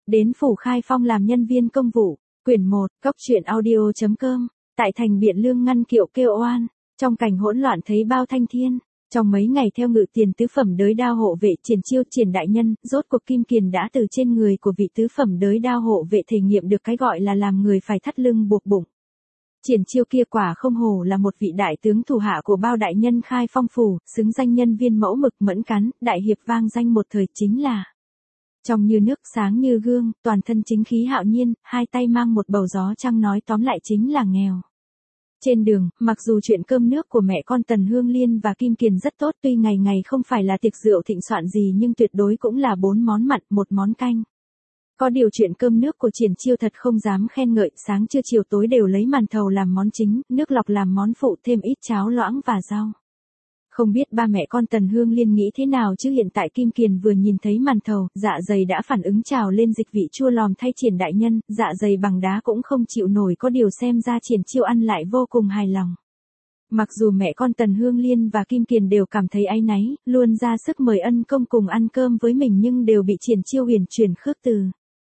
Đến Phủ Khai Phong làm nhân viên công vụ. Quyển 1, Cốc truyện audio.com. Tại thành Biện Lương ngăn kiệu kêu oan. Trong cảnh hỗn loạn thấy bao thanh thiên. Trong mấy ngày theo ngự tiền tứ phẩm đới đao hộ vệ Triển Chiêu Triển đại nhân, rốt cuộc Kim Kiền đã từ trên người của vị tứ phẩm đới đao hộ vệ thể nghiệm được cái gọi là làm người phải thắt lưng buộc bụng. Triển Chiêu kia quả không hổ là một vị đại tướng thủ hạ của bao đại nhân Khai Phong phủ, xứng danh nhân viên mẫu mực mẫn cán, đại hiệp vang danh một thời chính là. Trong như nước sáng như gương, toàn thân chính khí hạo nhiên, hai tay mang một bầu gió trăng nói tóm lại chính là nghèo. Trên đường, mặc dù chuyện cơm nước của mẹ con Tần Hương Liên và Kim Kiền rất tốt, tuy ngày ngày không phải là tiệc rượu thịnh soạn gì nhưng tuyệt đối cũng là 4 món mặn, 1 món canh. Có điều chuyện cơm nước của Triển Chiêu thật không dám khen ngợi, sáng trưa chiều tối đều lấy màn thầu làm món chính, nước lọc làm món phụ, thêm ít cháo loãng và rau. Không biết ba mẹ con Tần Hương Liên nghĩ thế nào chứ hiện tại Kim Kiền vừa nhìn thấy màn thầu, dạ dày đã phản ứng trào lên dịch vị chua lòm thay Triển đại nhân, dạ dày bằng đá cũng không chịu nổi, có điều xem ra Triển Chiêu ăn lại vô cùng hài lòng. Mặc dù mẹ con Tần Hương Liên và Kim Kiền đều cảm thấy áy náy, luôn ra sức mời ân công cùng ăn cơm với mình nhưng đều bị Triển Chiêu uyển chuyển khước từ.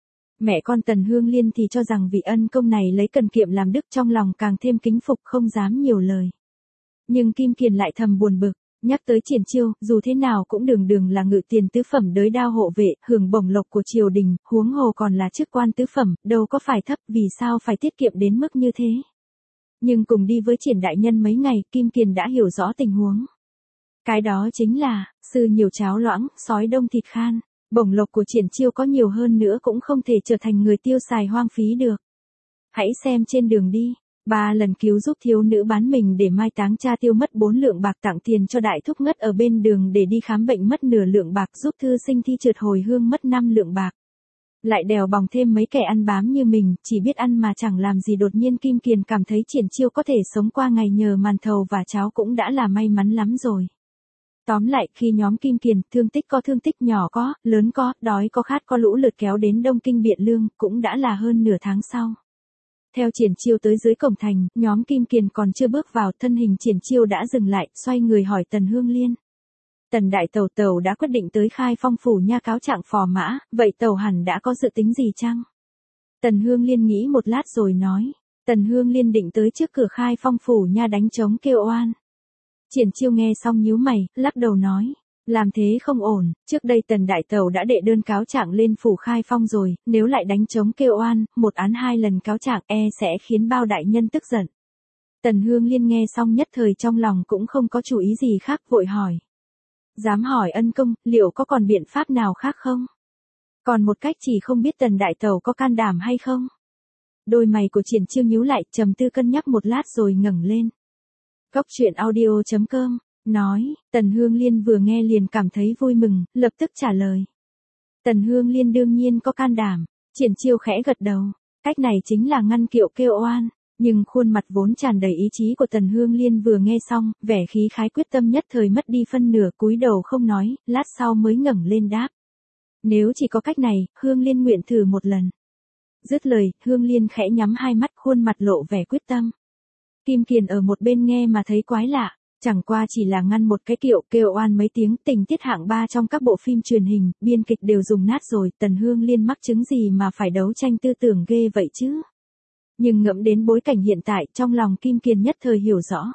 Mẹ con Tần Hương Liên thì cho rằng vị ân công này lấy cần kiệm làm đức, trong lòng càng thêm kính phục không dám nhiều lời. Nhưng Kim Kiền lại thầm buồn bực. Nhắc tới Triển Chiêu, dù thế nào cũng đường là ngự tiền tứ phẩm đới đao hộ vệ, hưởng bổng lộc của triều đình, huống hồ còn là chức quan tứ phẩm, đâu có phải thấp, vì sao phải tiết kiệm đến mức như thế. Nhưng cùng đi với Triển đại nhân mấy ngày, Kim Kiền đã hiểu rõ tình huống. Cái đó chính là, sư nhiều cháo loãng, sói đông thịt khan, bổng lộc của Triển Chiêu có nhiều hơn nữa cũng không thể trở thành người tiêu xài hoang phí được. Hãy xem trên đường đi. 3 lần cứu giúp thiếu nữ bán mình để mai táng cha tiêu mất 4 lượng bạc, tặng tiền cho đại thúc ngất ở bên đường để đi khám bệnh mất nửa lượng bạc, giúp thư sinh thi trượt hồi hương mất 5 lượng bạc. Lại đèo bòng thêm mấy kẻ ăn bám như mình, chỉ biết ăn mà chẳng làm gì. Đột nhiên Kim Kiền cảm thấy Triển Chiêu có thể sống qua ngày nhờ màn thầu và cháo cũng đã là may mắn lắm rồi. Tóm lại, khi nhóm Kim Kiền, thương tích có thương tích, nhỏ có, lớn có, đói có khát có, lũ lượt kéo đến Đông Kinh Biện Lương, cũng đã là hơn nửa tháng sau. Theo Triển Chiêu tới dưới cổng thành, nhóm Kim Kiền còn chưa bước vào, thân hình Triển Chiêu đã dừng lại, xoay người hỏi Tần Hương Liên. Tần đại tẩu tẩu đã quyết định tới Khai Phong phủ nha cáo trạng phò mã, vậy tẩu hẳn đã có dự tính gì chăng? Tần Hương Liên nghĩ một lát rồi nói. Tần Hương Liên định tới trước cửa Khai Phong phủ nha đánh trống kêu oan. Triển Chiêu nghe xong nhíu mày, lắc đầu nói. Làm thế không ổn, trước đây Tần đại tẩu đã đệ đơn cáo trạng lên phủ Khai Phong rồi, nếu lại đánh trống kêu oan, 1 án 2 lần cáo trạng sẽ khiến bao đại nhân tức giận. Tần Hương Liên nghe xong nhất thời trong lòng cũng không có chủ ý gì khác, vội hỏi. Dám hỏi ân công, liệu có còn biện pháp nào khác không? Còn một cách, chỉ không biết Tần đại tẩu có can đảm hay không? Đôi mày của Triển Chiêu nhíu lại, trầm tư cân nhắc một lát rồi ngẩng lên. Cốc truyện audio.com nói. Tần Hương Liên vừa nghe liền cảm thấy vui mừng, lập tức trả lời. Tần Hương Liên đương nhiên có can đảm. Triển Chiêu khẽ gật đầu. Cách này chính là ngăn kiệu kêu oan. Nhưng khuôn mặt vốn tràn đầy ý chí của Tần Hương Liên vừa nghe xong, vẻ khí khái quyết tâm nhất thời mất đi phân nửa, cúi đầu không nói, lát sau mới ngẩng lên đáp. Nếu chỉ có cách này, Hương Liên nguyện thử một lần. Dứt lời, Hương Liên khẽ nhắm hai mắt, khuôn mặt lộ vẻ quyết tâm. Kim Kiền ở một bên nghe mà thấy quái lạ. Chẳng qua chỉ là ngăn một cái kiệu kêu oan mấy tiếng, tình tiết hạng 3 trong các bộ phim truyền hình, biên kịch đều dùng nát rồi, Tần Hương Liên mắc chứng gì mà phải đấu tranh tư tưởng ghê vậy chứ? Nhưng ngẫm đến bối cảnh hiện tại, trong lòng Kim Kiền nhất thời hiểu rõ.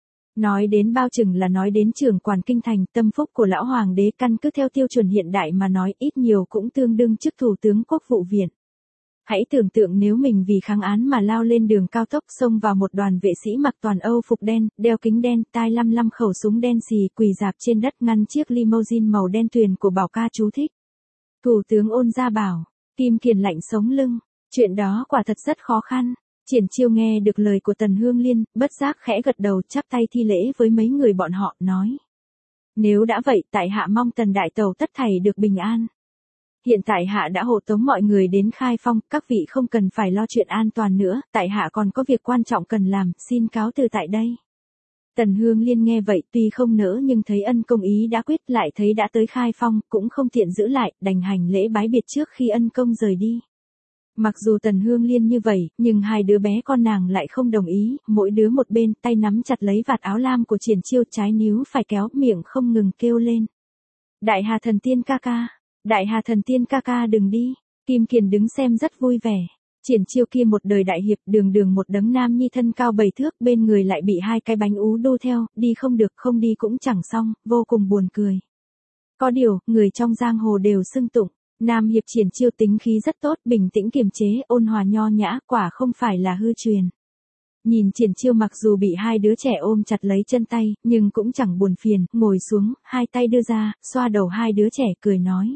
Nói đến bao chừng là nói đến trưởng quản kinh thành, tâm phúc của lão hoàng đế, căn cứ theo tiêu chuẩn hiện đại mà nói, ít nhiều cũng tương đương chức thủ tướng quốc vụ viện. Hãy tưởng tượng nếu mình vì kháng án mà lao lên đường cao tốc, xông vào một đoàn vệ sĩ mặc toàn Âu phục đen, đeo kính đen, tai 55 khẩu súng đen xì, quỳ rạp trên đất ngăn chiếc limousine màu đen tuyền của Bảo ca chú thích. Thủ tướng Ôn Gia bảo. Kim Kiền lạnh sống lưng. Chuyện đó quả thật rất khó khăn. Triển Chiêu nghe được lời của Tần Hương Liên, bất giác khẽ gật đầu, chắp tay thi lễ với mấy người bọn họ, nói. Nếu đã vậy, tại hạ mong Tần đại tẩu tất thảy được bình an. Hiện tại hạ đã hộ tống mọi người đến Khai Phong, các vị không cần phải lo chuyện an toàn nữa, tại hạ còn có việc quan trọng cần làm, xin cáo từ tại đây. Tần Hương Liên nghe vậy tuy không nỡ nhưng thấy ân công ý đã quyết, lại thấy đã tới Khai Phong, cũng không tiện giữ lại, đành hành lễ bái biệt trước khi ân công rời đi. Mặc dù Tần Hương Liên như vậy, nhưng hai đứa bé con nàng lại không đồng ý, mỗi đứa một bên, tay nắm chặt lấy vạt áo lam của Triển Chiêu, trái níu phải kéo, miệng không ngừng kêu lên. Đại Hà thần tiên ca ca. Đại Hà thần tiên ca ca đừng đi. Kim Kiền đứng xem rất vui vẻ. Triển Chiêu kia một đời đại hiệp, đường đường một đấng nam nhi thân cao 7 thước, bên người lại bị hai cái bánh ú đu theo, đi không được không đi cũng chẳng xong, vô cùng buồn cười. Có điều, người trong giang hồ đều xưng tụng, nam hiệp Triển Chiêu tính khí rất tốt, bình tĩnh kiềm chế, ôn hòa nho nhã, quả không phải là hư truyền. Nhìn Triển Chiêu mặc dù bị hai đứa trẻ ôm chặt lấy chân tay, nhưng cũng chẳng buồn phiền, ngồi xuống, hai tay đưa ra, xoa đầu hai đứa trẻ cười nói.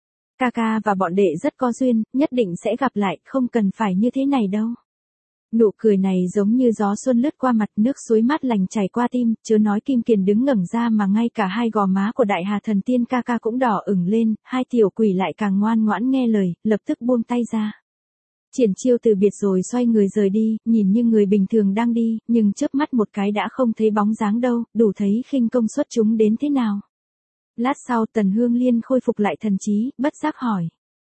Ca ca và bọn đệ rất có duyên, nhất định sẽ gặp lại, không cần phải như thế này đâu. Nụ cười này giống như gió xuân lướt qua mặt, nước suối mát lành chảy qua tim, chớ nói Kim Kiền đứng ngẩng ra mà ngay cả hai gò má của Đại Hà Thần Tiên ca ca cũng đỏ ửng lên, hai tiểu quỷ lại càng ngoan ngoãn nghe lời, lập tức buông tay ra. Triển Chiêu từ biệt rồi xoay người rời đi, nhìn như người bình thường đang đi, nhưng chớp mắt một cái đã không thấy bóng dáng đâu, đủ thấy khinh công xuất chúng đến thế nào. Lát sau Tần Hương Liên khôi phục lại thần trí, bất giác hỏi.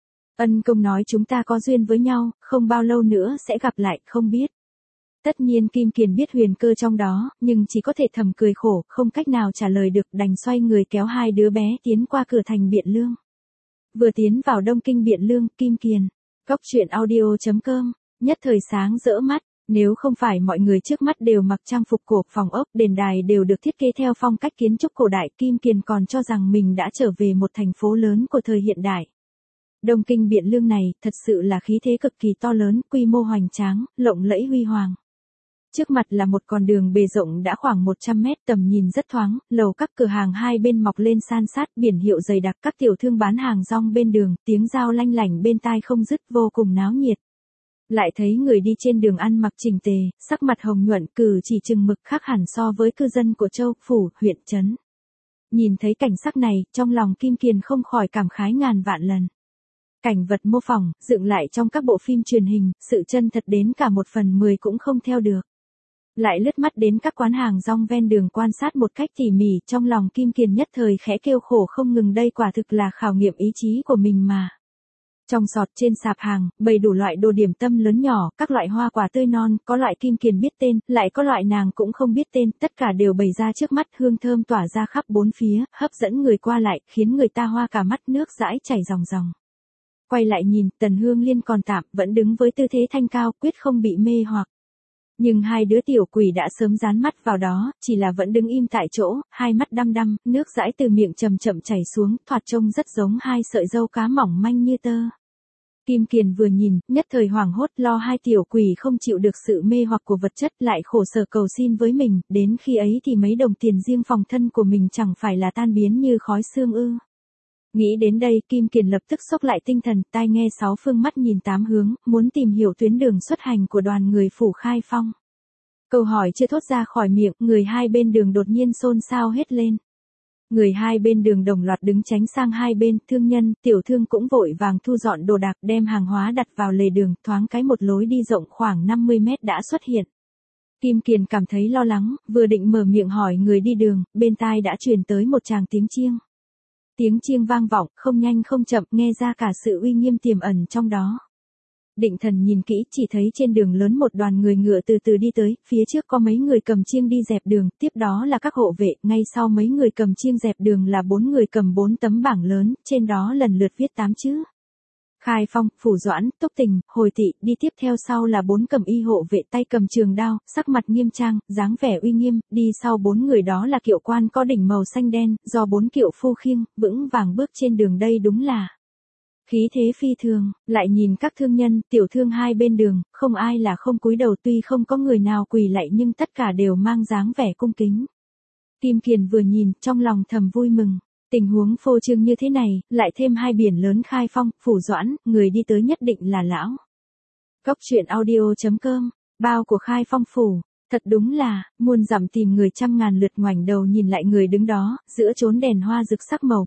Ân công nói chúng ta có duyên với nhau, không bao lâu nữa sẽ gặp lại, không biết. Tất nhiên Kim Kiền biết huyền cơ trong đó, nhưng chỉ có thể thầm cười khổ, không cách nào trả lời được, đành xoay người kéo hai đứa bé tiến qua cửa thành Biện Lương. Vừa tiến vào Đông Kinh Biện Lương, Kim Kiền. Cốc truyện audio.com, nhất thời sáng rỡ mắt. Nếu không phải mọi người trước mắt đều mặc trang phục cổ, phòng ốc, đền đài đều được thiết kế theo phong cách kiến trúc cổ đại, Kim Kiền còn cho rằng mình đã trở về một thành phố lớn của thời hiện đại. Đông Kinh Biện Lương này, thật sự là khí thế cực kỳ to lớn, quy mô hoành tráng, lộng lẫy huy hoàng. Trước mặt là một con đường bề rộng đã khoảng 100 mét, tầm nhìn rất thoáng, lầu các cửa hàng hai bên mọc lên san sát, biển hiệu dày đặc, các tiểu thương bán hàng rong bên đường, tiếng dao lanh lảnh bên tai không dứt, vô cùng náo nhiệt. Lại thấy người đi trên đường ăn mặc chỉnh tề, sắc mặt hồng nhuận, cử chỉ chừng mực, khác hẳn so với cư dân của châu, phủ, huyện, trấn. Nhìn thấy cảnh sắc này, trong lòng Kim Kiền không khỏi cảm khái ngàn vạn lần. Cảnh vật mô phỏng, dựng lại trong các bộ phim truyền hình, sự chân thật đến cả 1/10 cũng không theo được. Lại lướt mắt đến các quán hàng rong ven đường quan sát một cách tỉ mỉ, trong lòng Kim Kiền nhất thời khẽ kêu khổ không ngừng, đây quả thực là khảo nghiệm ý chí của mình mà. Trong sọt trên sạp hàng, bày đủ loại đồ điểm tâm lớn nhỏ, các loại hoa quả tươi non, có loại Kim Kiền biết tên, lại có loại nàng cũng không biết tên, tất cả đều bày ra trước mắt, hương thơm tỏa ra khắp bốn phía, hấp dẫn người qua lại, khiến người ta hoa cả mắt, nước dãi chảy ròng ròng. Quay lại nhìn, Tần Hương Liên còn tạm, vẫn đứng với tư thế thanh cao, quyết không bị mê hoặc. Nhưng hai đứa tiểu quỷ đã sớm dán mắt vào đó, chỉ là vẫn đứng im tại chỗ, hai mắt đăm đăm, nước dãi từ miệng chậm chậm chảy xuống, thoạt trông rất giống hai sợi râu cá mỏng manh như tơ. Kim Kiền vừa nhìn, nhất thời hoảng hốt, lo hai tiểu quỷ không chịu được sự mê hoặc của vật chất, lại khổ sở cầu xin với mình, đến khi ấy thì mấy đồng tiền riêng phòng thân của mình chẳng phải là tan biến như khói sương ư. Nghĩ đến đây, Kim Kiền lập tức xốc lại tinh thần, tai nghe sáu phương, mắt nhìn tám hướng, muốn tìm hiểu tuyến đường xuất hành của đoàn người phủ Khai Phong. Câu hỏi chưa thốt ra khỏi miệng, người hai bên đường đột nhiên xôn xao hết lên. Người hai bên đường đồng loạt đứng tránh sang hai bên, thương nhân, tiểu thương cũng vội vàng thu dọn đồ đạc, đem hàng hóa đặt vào lề đường, thoáng cái một lối đi rộng khoảng 50 mét đã xuất hiện. Kim Kiền cảm thấy lo lắng, vừa định mở miệng hỏi người đi đường, bên tai đã truyền tới một tràng tiếng chiêng. Tiếng chiêng vang vọng, không nhanh không chậm, nghe ra cả sự uy nghiêm tiềm ẩn trong đó. Định thần nhìn kỹ, chỉ thấy trên đường lớn một đoàn người ngựa từ từ đi tới, phía trước có mấy người cầm chiêng đi dẹp đường, tiếp đó là các hộ vệ, ngay sau mấy người cầm chiêng dẹp đường là 4 người cầm 4 tấm bảng lớn, trên đó lần lượt viết 8 chữ. Khai Phong, Phủ Doãn, Túc Tình, Hồi Thị, đi tiếp theo sau là 4 cầm y hộ vệ, tay cầm trường đao, sắc mặt nghiêm trang, dáng vẻ uy nghiêm, đi sau 4 người đó là kiệu quan có đỉnh màu xanh đen, do 4 kiệu phu khiêng, vững vàng bước trên đường, đây đúng là khí thế phi thường. Lại nhìn các thương nhân, tiểu thương hai bên đường, không ai là không cúi đầu, tuy không có người nào quỳ lạy nhưng tất cả đều mang dáng vẻ cung kính. Kim Kiền vừa nhìn, trong lòng thầm vui mừng. Tình huống phô trương như thế này, lại thêm hai biển lớn Khai Phong, Phủ Doãn, người đi tới nhất định là lão. Cốc truyện audio.com, bao của Khai Phong phủ, thật đúng là, muôn dặm tìm người trăm ngàn lượt, ngoảnh đầu nhìn lại người đứng đó, giữa chốn đèn hoa rực sắc màu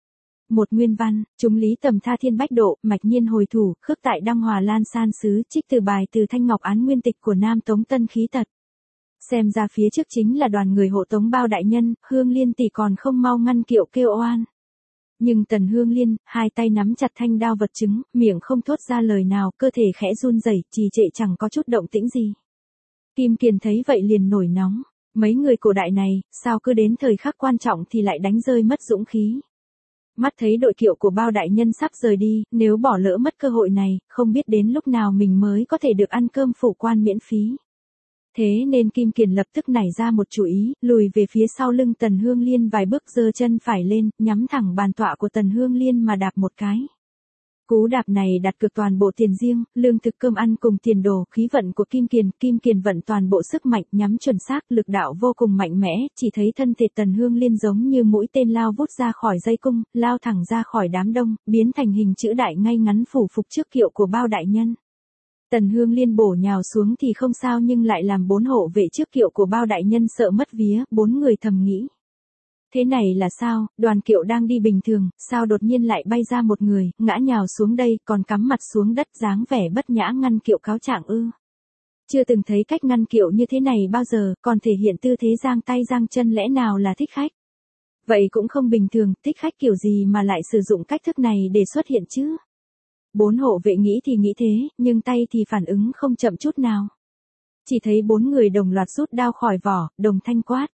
một nguyên văn, chúng lý tầm tha thiên bách độ, mạch nhiên hồi thủ, khước tại đăng hòa lan san sứ, trích từ bài từ Thanh Ngọc Án nguyên tịch của Nam Tống Tân Khí Tật. Xem ra phía trước chính là đoàn người hộ tống Bao đại nhân, Hương Liên tỷ còn không mau ngăn kiệu kêu oan. Nhưng Tần Hương Liên, hai tay nắm chặt thanh đao vật chứng, miệng không thốt ra lời nào, cơ thể khẽ run rẩy, trì trệ chẳng có chút động tĩnh gì. Kim Kiền thấy vậy liền nổi nóng, mấy người cổ đại này, sao cứ đến thời khắc quan trọng thì lại đánh rơi mất dũng khí. Mắt thấy đội kiệu của Bao đại nhân sắp rời đi, nếu bỏ lỡ mất cơ hội này, không biết đến lúc nào mình mới có thể được ăn cơm phủ quan miễn phí. Thế nên Kim Kiền lập tức nảy ra một chủ ý, lùi về phía sau lưng Tần Hương Liên vài bước, giơ chân phải lên, nhắm thẳng bàn tọa của Tần Hương Liên mà đạp một cái. Cú đạp này đặt cược toàn bộ tiền riêng, lương thực cơm ăn cùng tiền đồ, khí vận của Kim Kiền vận toàn bộ sức mạnh, nhắm chuẩn xác, lực đạo vô cùng mạnh mẽ, chỉ thấy thân thể Tần Hương Liên giống như mũi tên lao vút ra khỏi dây cung, lao thẳng ra khỏi đám đông, biến thành hình chữ đại ngay ngắn phủ phục trước kiệu của Bao đại nhân. Tần Hương Liên bổ nhào xuống thì không sao, nhưng lại làm 4 hộ vệ trước kiệu của Bao đại nhân sợ mất vía, 4 người thầm nghĩ. Thế này là sao, đoàn kiệu đang đi bình thường, sao đột nhiên lại bay ra một người, ngã nhào xuống đây, còn cắm mặt xuống đất, dáng vẻ bất nhã ngăn kiệu cáo trạng ư. Chưa từng thấy cách ngăn kiệu như thế này bao giờ, còn thể hiện tư thế giang tay giang chân, lẽ nào là thích khách. Vậy cũng không bình thường, thích khách kiểu gì mà lại sử dụng cách thức này để xuất hiện chứ. 4 hộ vệ nghĩ thì nghĩ thế, nhưng tay thì phản ứng không chậm chút nào. Chỉ thấy 4 người đồng loạt rút đao khỏi vỏ, đồng thanh quát.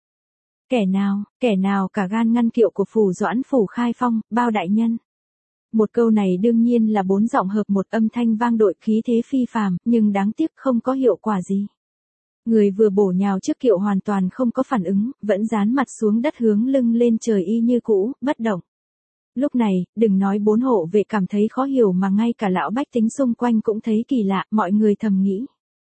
Kẻ nào cả gan ngăn kiệu của phủ Doãn phủ Khai Phong, Bao đại nhân. Một câu này đương nhiên là 4 giọng hợp một, âm thanh vang đội, khí thế phi phàm, nhưng đáng tiếc không có hiệu quả gì. Người vừa bổ nhào trước kiệu hoàn toàn không có phản ứng, vẫn dán mặt xuống đất hướng lưng lên trời y như cũ, bất động. Lúc này, đừng nói 4 hộ vệ cảm thấy khó hiểu mà ngay cả lão bách tính xung quanh cũng thấy kỳ lạ, mọi người thầm nghĩ.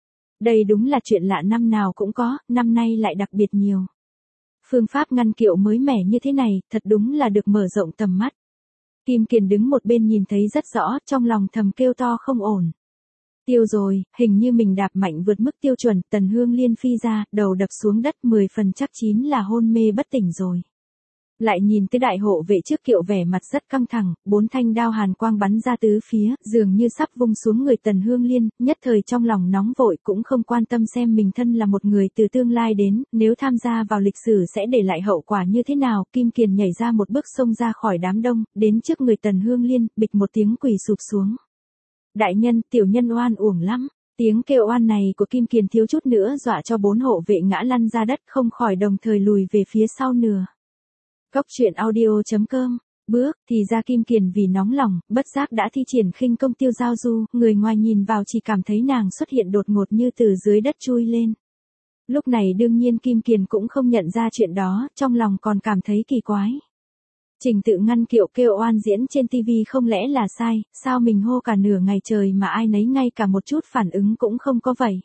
Đây đúng là chuyện lạ, năm nào cũng có, năm nay lại đặc biệt nhiều. Phương pháp ngăn kiệu mới mẻ như thế này, thật đúng là được mở rộng tầm mắt. Kim Kiền đứng một bên nhìn thấy rất rõ, trong lòng thầm kêu to không ổn. Tiêu rồi, hình như mình đạp mạnh vượt mức tiêu chuẩn, Tần Hương Liên phi ra, đầu đập xuống đất, 10 phần chắc chín là hôn mê bất tỉnh rồi. Lại nhìn tới đại hộ vệ trước kiệu vẻ mặt rất căng thẳng, 4 thanh đao hàn quang bắn ra tứ phía, dường như sắp vung xuống người Tần Hương Liên, nhất thời trong lòng nóng vội, cũng không quan tâm xem mình thân là một người từ tương lai đến, nếu tham gia vào lịch sử sẽ để lại hậu quả như thế nào. Kim Kiền nhảy ra một bước xông ra khỏi đám đông, đến trước người Tần Hương Liên, bịch một tiếng quỳ sụp xuống. Đại nhân, tiểu nhân oan uổng lắm. Tiếng kêu oan này của Kim Kiền thiếu chút nữa dọa cho 4 hộ vệ ngã lăn ra đất, không khỏi đồng thời lùi về phía sau nửa. Cốc truyện audio.com. Bước thì ra Kim Kiền vì nóng lòng, bất giác đã thi triển khinh công tiêu giao du, người ngoài nhìn vào chỉ cảm thấy nàng xuất hiện đột ngột như từ dưới đất chui lên. Lúc này đương nhiên Kim Kiền cũng không nhận ra chuyện đó, trong lòng còn cảm thấy kỳ quái. Trình tự ngăn kiệu kêu oan diễn trên TV không lẽ là sai, sao mình hô cả nửa ngày trời mà ai nấy ngay cả một chút phản ứng cũng không có vậy.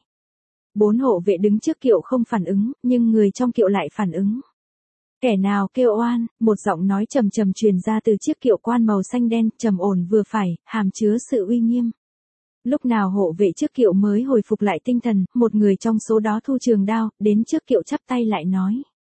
4 hộ vệ đứng trước kiệu không phản ứng, nhưng người trong kiệu lại phản ứng. Kẻ nào kêu oan, một giọng nói trầm trầm truyền ra từ chiếc kiệu quan màu xanh đen, trầm ổn vừa phải, hàm chứa sự uy nghiêm. Lúc nào hộ vệ trước kiệu mới hồi phục lại tinh thần, một người trong số đó thu trường đao, đến trước kiệu chắp tay lại nói.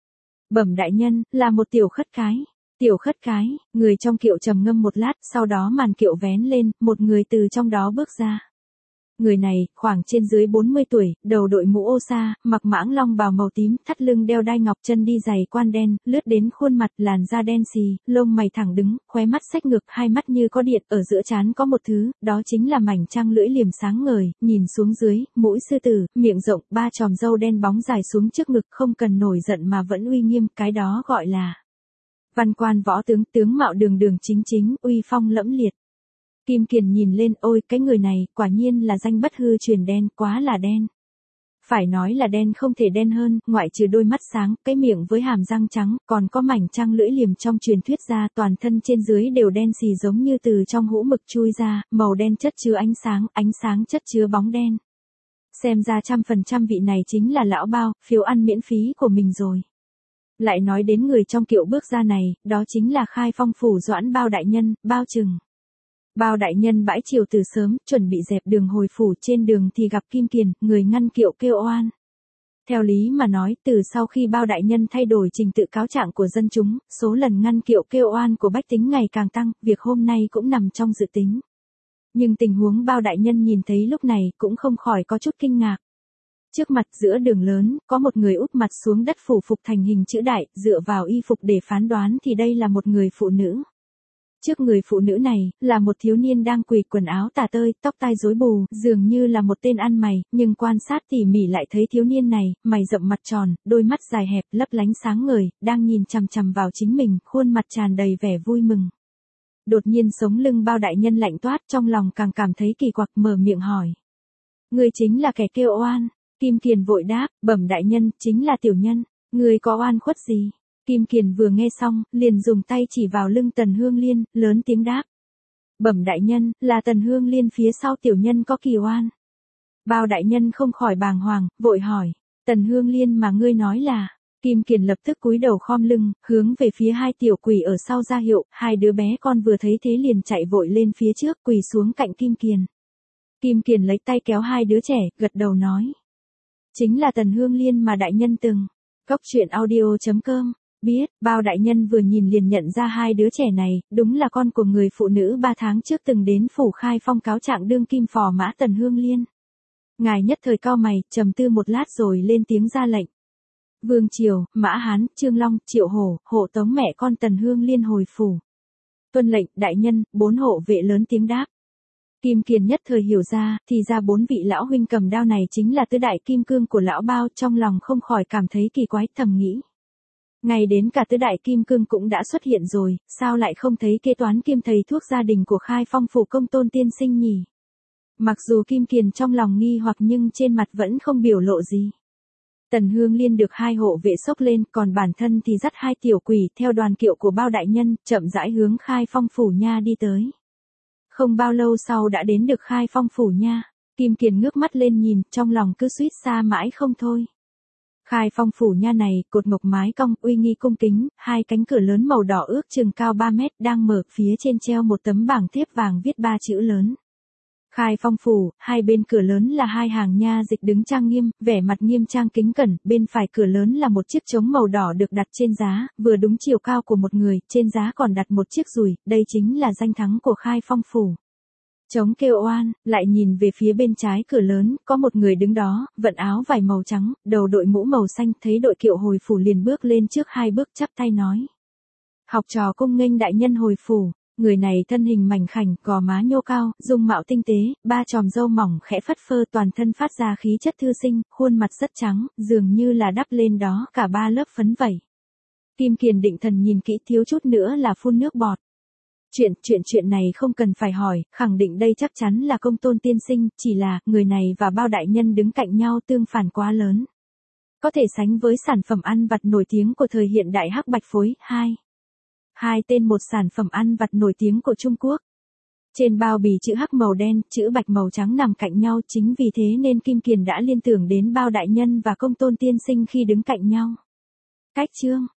Bẩm đại nhân, là một tiểu khất cái. Tiểu khất cái, người trong kiệu trầm ngâm một lát, sau đó màn kiệu vén lên, một người từ trong đó bước ra. Người này, khoảng trên dưới 40 tuổi, đầu đội mũ ô sa, mặc mãng long bào màu tím, thắt lưng đeo đai ngọc, chân đi giày quan đen, lướt đến khuôn mặt, làn da đen xì, lông mày thẳng đứng, khóe mắt xếch ngược, hai mắt như có điện, ở giữa trán có một thứ, đó chính là mảnh trăng lưỡi liềm sáng ngời, nhìn xuống dưới, mũi sư tử, miệng rộng, 3 chòm râu đen bóng dài xuống trước ngực, không cần nổi giận mà vẫn uy nghiêm, cái đó gọi là văn quan võ tướng, tướng mạo đường đường chính chính, uy phong lẫm liệt. Kim Kiền nhìn lên, ôi, cái người này, quả nhiên là danh bất hư truyền, đen, quá là đen. Phải nói là đen không thể đen hơn, ngoại trừ đôi mắt sáng, cái miệng với hàm răng trắng, còn có mảnh trăng lưỡi liềm trong truyền thuyết ra, toàn thân trên dưới đều đen xì giống như từ trong hũ mực chui ra, màu đen chất chứa ánh sáng chất chứa bóng đen. Xem ra 100% vị này chính là lão Bao, phiếu ăn miễn phí của mình rồi. Lại nói đến người trong kiệu bước ra này, đó chính là Khai Phong phủ Doãn Bao đại nhân, Bao Trừng. Bao đại nhân bãi triều từ sớm, chuẩn bị dẹp đường hồi phủ, trên đường thì gặp Kim Kiền, người ngăn kiệu kêu oan. Theo lý mà nói, từ sau khi Bao đại nhân thay đổi trình tự cáo trạng của dân chúng, số lần ngăn kiệu kêu oan của bách tính ngày càng tăng, việc hôm nay cũng nằm trong dự tính. Nhưng tình huống Bao đại nhân nhìn thấy lúc này cũng không khỏi có chút kinh ngạc. Trước mặt giữa đường lớn, có một người úp mặt xuống đất phủ phục thành hình chữ đại, dựa vào y phục để phán đoán thì đây là một người phụ nữ. Trước người phụ nữ này, là một thiếu niên đang quỳ, quần áo tả tơi, tóc tai rối bù, dường như là một tên ăn mày, nhưng quan sát tỉ mỉ lại thấy thiếu niên này, mày rậm mặt tròn, đôi mắt dài hẹp, lấp lánh sáng ngời, đang nhìn chằm chằm vào chính mình, khuôn mặt tràn đầy vẻ vui mừng. Đột nhiên sống lưng Bao đại nhân lạnh toát, trong lòng càng cảm thấy kỳ quặc, mở miệng hỏi. Ngươi chính là kẻ kêu oan. Kim Kiền vội đáp, bẩm đại nhân, chính là tiểu nhân. Ngươi có oan khuất gì? Kim Kiền vừa nghe xong, liền dùng tay chỉ vào lưng Tần Hương Liên, lớn tiếng đáp. Bẩm đại nhân, là Tần Hương Liên phía sau tiểu nhân có kỳ oan. Bao đại nhân không khỏi bàng hoàng, vội hỏi. Tần Hương Liên mà ngươi nói là. Kim Kiền lập tức cúi đầu khom lưng, hướng về phía hai tiểu quỷ ở sau ra hiệu, hai đứa bé con vừa thấy thế liền chạy vội lên phía trước, quỳ xuống cạnh Kim Kiền. Kim Kiền lấy tay kéo hai đứa trẻ, gật đầu nói. Chính là Tần Hương Liên mà đại nhân từng. Cốc truyện audio.com. Biết, Bao đại nhân vừa nhìn liền nhận ra hai đứa trẻ này, đúng là con của người phụ nữ 3 tháng trước từng đến phủ Khai Phong cáo trạng đương kim phò mã Tần Hương Liên. Ngài nhất thời cau mày, trầm tư một lát rồi lên tiếng ra lệnh. Vương Triều, Mã Hán, Trương Long, Triệu Hổ, hộ tống mẹ con Tần Hương Liên hồi phủ. Tuân lệnh, đại nhân, 4 hộ vệ lớn tiếng đáp. Kim Kiền nhất thời hiểu ra, thì ra 4 vị lão huynh cầm đao này chính là tứ đại kim cương của lão Bao, trong lòng không khỏi cảm thấy kỳ quái, thầm nghĩ. Ngay đến cả tứ đại kim cương cũng đã xuất hiện rồi, sao lại không thấy kế toán kiêm thầy thuốc gia đình của Khai Phong phủ Công Tôn tiên sinh nhỉ? Mặc dù Kim Kiền trong lòng nghi hoặc nhưng trên mặt vẫn không biểu lộ gì. Tần Hương Liên được hai hộ vệ xốc lên, còn bản thân thì dắt hai tiểu quỷ theo đoàn kiệu của Bao đại nhân, chậm rãi hướng Khai Phong phủ nha đi tới. Không bao lâu sau đã đến được Khai Phong phủ nha, Kim Kiền ngước mắt lên nhìn, trong lòng cứ suýt xa mãi không thôi. Khai Phong phủ nha này, cột mộc mái cong, uy nghi cung kính, hai cánh cửa lớn màu đỏ ước chừng cao 3 mét đang mở, phía trên treo một tấm bảng thiếp vàng viết 3 chữ lớn. Khai Phong phủ, hai bên cửa lớn là hai hàng nha dịch đứng trang nghiêm, vẻ mặt nghiêm trang kính cẩn, bên phải cửa lớn là một chiếc trống màu đỏ được đặt trên giá, vừa đúng chiều cao của một người, trên giá còn đặt một chiếc dùi, đây chính là danh thắng của Khai Phong phủ. Trống kêu oan, lại nhìn về phía bên trái cửa lớn, có một người đứng đó, vận áo vải màu trắng, đầu đội mũ màu xanh, thấy đội kiệu hồi phủ liền bước lên trước 2 bước chắp tay nói. Học trò cung nghênh đại nhân hồi phủ. Người này thân hình mảnh khảnh, gò má nhô cao, dung mạo tinh tế, 3 chòm râu mỏng khẽ phất phơ, toàn thân phát ra khí chất thư sinh, khuôn mặt rất trắng, dường như là đắp lên đó cả 3 lớp phấn vẩy. Kim Kiền định thần nhìn kỹ, thiếu chút nữa là phun nước bọt. Chuyện này không cần phải hỏi, khẳng định đây chắc chắn là Công Tôn tiên sinh, chỉ là người này và Bao đại nhân đứng cạnh nhau tương phản quá lớn. Có thể sánh với sản phẩm ăn vặt nổi tiếng của thời hiện đại hắc bạch phối, hai tên một sản phẩm ăn vặt nổi tiếng của Trung Quốc. Trên bao bì chữ hắc màu đen, chữ bạch màu trắng nằm cạnh nhau, chính vì thế nên Kim Kiền đã liên tưởng đến Bao đại nhân và Công Tôn tiên sinh khi đứng cạnh nhau. Cách chương